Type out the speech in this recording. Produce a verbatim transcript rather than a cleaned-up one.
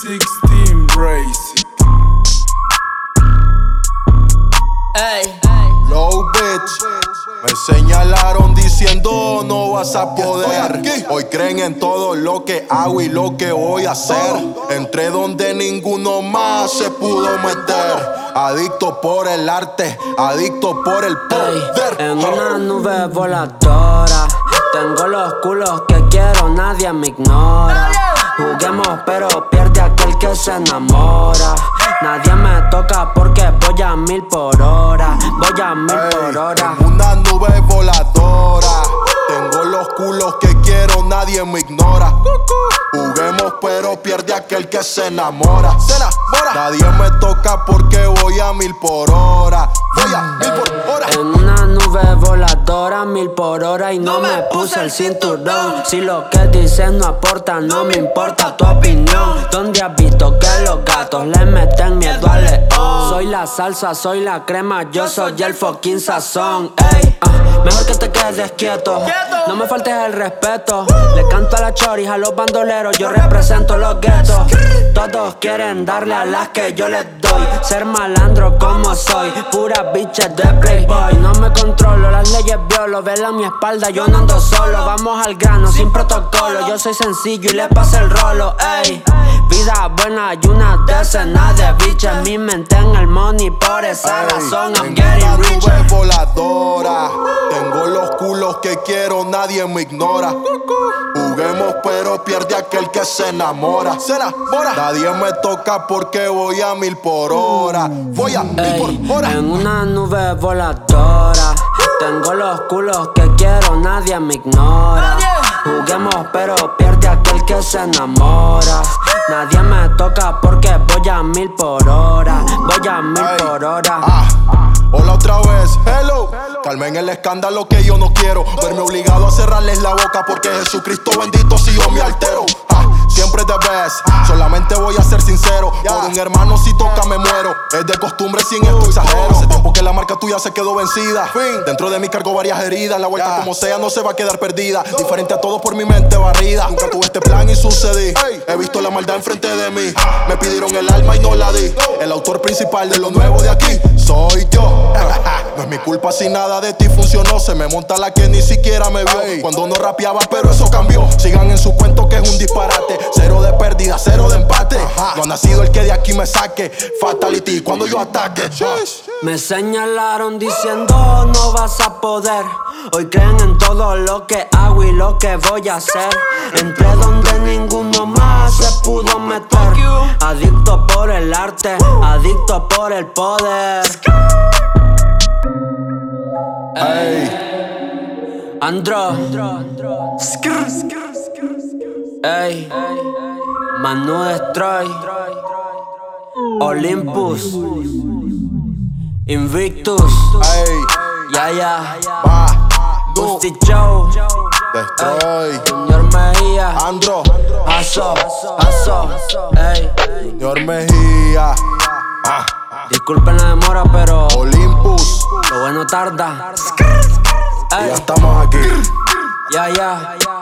sixteen Racing. Ey. Low bitch. Me señalaron diciendo no vas a poder. Hoy creen en todo lo que hago y lo que voy a hacer. Entré donde ninguno más se pudo meter. Adicto por el arte, adicto por el poder. Ey, en una nube voladora tengo los culos que quiero, nadie me ignora. Juguemos pero pierde aquel que se enamora. Nadie me toca porque voy a mil por hora. Voy a mil Ey, por hora. en una nube voladora tengo los culos que quiero, nadie me ignora. Juguemos pero pierde aquel que se enamora. Se enamora. Nadie me toca porque voy a mil por hora. Voy a mil por hora. En una nube voladora, mil por hora y no me puse el cinturón. Si lo que dices no aporta, no me importa tu opinión. ¿Dónde has visto que los gatos le meten miedo al león? Soy la salsa, soy la crema, yo soy el fucking sazón. Ey, uh, mejor que te quedes quieto, no me faltes el respeto. Le canto a la choris, a los bandoleros, yo represento los guetos. Todos quieren darle a las que yo les doy. Ser malandro como soy, puras bitches de playboy. No me controlo, las leyes violo, vela a mi espalda, yo no ando solo. Vamos al grano, sin protocolo, yo soy sencillo y le paso el rolo. Ey, vida buena y una decena de bitches. Mi mente en el money, por esa Ey, razón I'm en getting una richer. nube voladora tengo los culos que quiero, nadie me ignora. Juguemos pero pierde aquel que se enamora. Se enamora. Nadie me toca porque voy a mil por hora. Voy a mil Ey, por hora. en una nube voladora tengo los culos que quiero, nadie me ignora. Juguemos pero pierde aquel que se enamora. Nadie me toca porque voy a mil por hora. Voy a mil Ey, por hora. ah, hola otra vez, hello. Calmen el escándalo que yo no quiero. Verme obligado a cerrarles la boca porque Jesucristo bendito si yo me altero. Ah, siempre the best, solamente voy a ser sincero. Por un hermano si toca me muero. Es de costumbre sin esto exagero. Hace tiempo que la marca tuya se quedó vencida. Dentro de mí cargo varias heridas. La vuelta como sea no se va a quedar perdida. Diferente a todos por mi mente barrida. Nunca tuve este plan y sucedí. He visto la maldad enfrente de mí. Me pidieron el alma y no la di. El autor principal de lo nuevo de aquí soy yo. No es mi culpa si nada de ti funcionó. Se me monta la que ni siquiera me vio. Cuando no rapeaba pero eso cambió. Sigan en su cuento que es un disparate. Cero de pérdida, cero de empate. No ha nacido el que de aquí me saque. Fatality cuando yo ataque. Me señalaron diciendo no vas a poder. Hoy creen en todo lo que hago y lo que voy a hacer. Entré donde ninguno más se pudo meter. Adicto por el arte, adicto por el poder. Ey, Andro, ey, Manu Destroy, Olympus, Invictus, Ey, ya ya, va, Dusty Joe, Destroy, Junior Mejía, Andro, Aso, Aso, ey. Junior Mejía, ah, Disculpen la demora, pero Olympus, lo bueno tarda. y ya estamos aquí. Ya, ya.